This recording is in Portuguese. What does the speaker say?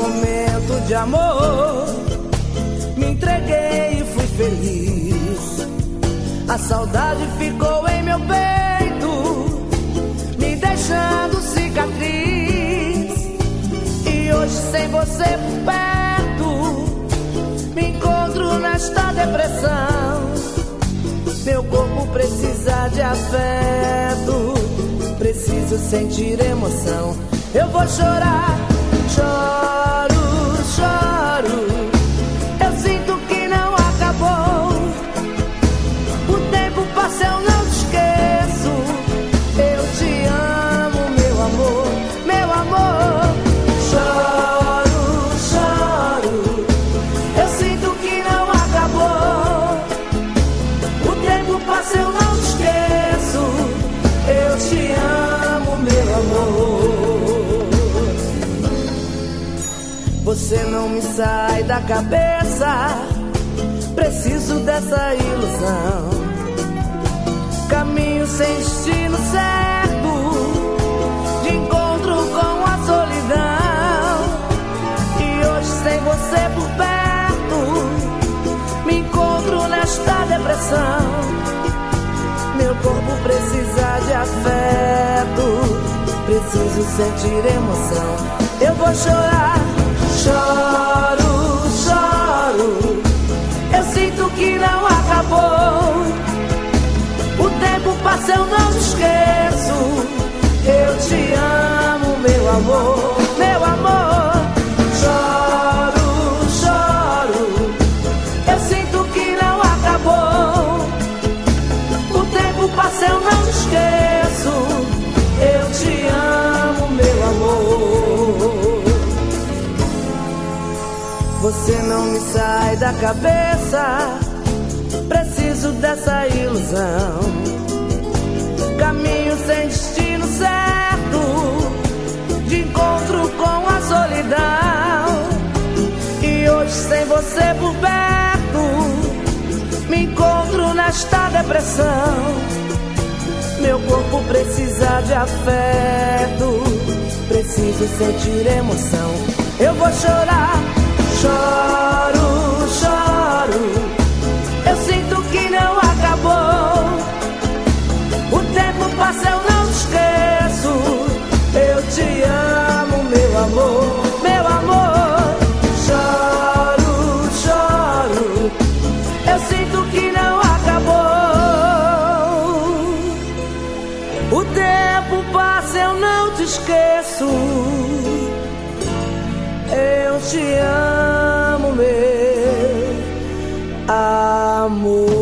momento de amor, me entreguei e fui feliz. A saudade ficou em meu peito, me deixando cicatriz. E hoje sem você por perto, me encontro nesta depressão. Meu corpo precisa de afeto, preciso sentir emoção. Eu vou chorar, choro, choro. Eu sinto que não acabou. O tempo passa, eu não te esqueço. Eu te amo, meu amor, meu amor. Choro, choro. Eu sinto que não acabou. O tempo passa, eu não te esqueço. Eu te amo, meu amor. Você não me sai da cabeça, preciso dessa ilusão. Caminho sem destino certo, de encontro com a solidão. E hoje sem você por perto, me encontro nesta depressão. Meu corpo precisa de afeto, preciso sentir emoção. Eu vou chorar, choro, choro. Eu sinto que não acabou. O tempo passa, eu não te esqueço. Eu te amo, meu amor, meu amor. Choro, choro. Eu sinto que não acabou. O tempo passa, eu não te esqueço. Eu te amo, meu amor. Você não me sai da cabeça, preciso dessa ilusão. Caminho sem destino certo, de encontro com a solidão. E hoje sem você por perto, me encontro nesta depressão. Meu corpo precisa de afeto, preciso sentir emoção. Eu vou chorar, choro, choro. Eu sinto que não acabou. O tempo passa, eu não te esqueço. Eu te amo, meu amor, meu amor. Choro, choro. Eu sinto que não acabou. O tempo passa, eu não te esqueço. Eu te amo, meu amor.